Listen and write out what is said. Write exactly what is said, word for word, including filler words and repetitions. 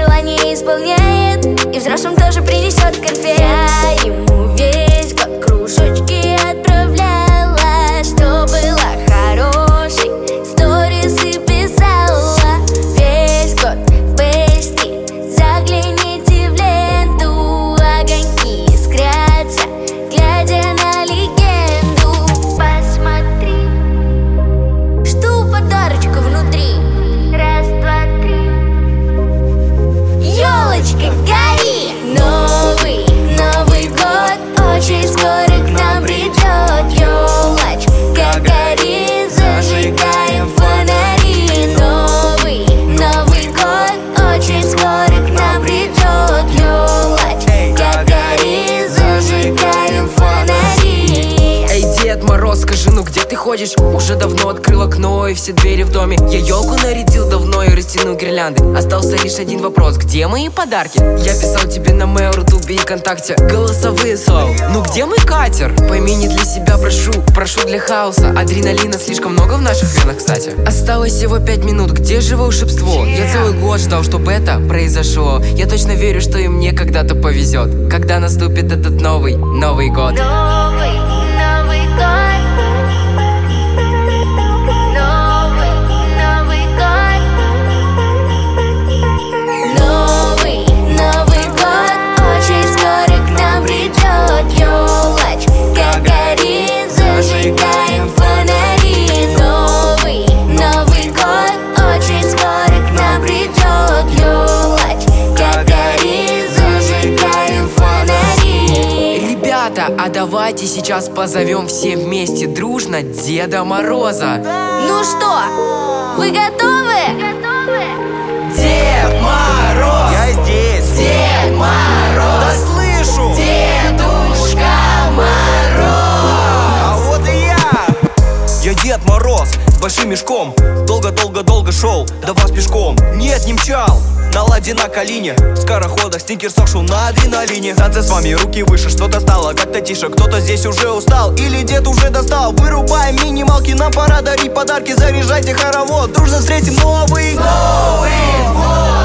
желание исполняет, и взрослым тоже принесет конфет. Я ему весь год кружочки отправляла, что было хорошей, сторисы писала. Весь год бейсти, загляните в ленту, огоньки искрятся, глядя на легенду. Посмотри, что у подарочка внутри. Раз, два, три. Ёлочка, гори! Новый, Новый год очень скоро к нам придет. Ёлочка, гори, зажигаем фонари. Новый, Новый год очень скоро к нам придет. Ёлочка, гори, зажигаем фонари. Эй, Дед Мороз, скажи, ну где ты ходишь? Уже давно открыл окно и все двери в доме. Я елку нарядил давно и растянул гирлянды. Остался лишь один вопрос: где мои подарки? Я писал тебе на Mail, Рутубе и ВКонтакте голосовые слова. Ну где мой катер? Пойми, не для себя прошу, прошу для хаоса. Адреналина слишком много в наших венах, кстати. Осталось всего пять минут, где же волшебство? Я целый год ждал, чтобы это произошло. Я точно верю, что и мне когда-то повезет, когда наступит этот новый, Новый год. Новый, Новый год. Новый, Новый год. Новый, Новый год очень скоро к нам придет. Ёлочка, гори, зажигаем фонари. Новый, Новый год очень скоро к нам придет. Ёлочка, гори, зажигаем фонари. Ребята, а давайте сейчас позовем все вместе дружно Деда Мороза. Ну что, вы готовы? Готовы? Дед Мороз! Я здесь! Дед Мороз! Да слышу! Дедушка Мороз! А вот и я! Я Дед Мороз с большим мешком. Долго-долго-долго шел до вас пешком. Нет, не мчал, на ладе на колине. В скороходах стинкерсах шел на адреналине. Танцы с вами, руки выше, что-то стало как-то тише. Кто-то здесь уже устал или дед уже достал. Вырубаем минималки, нам пора дарить подарки. Заряжайте хоровод, дружно встретим Новый год.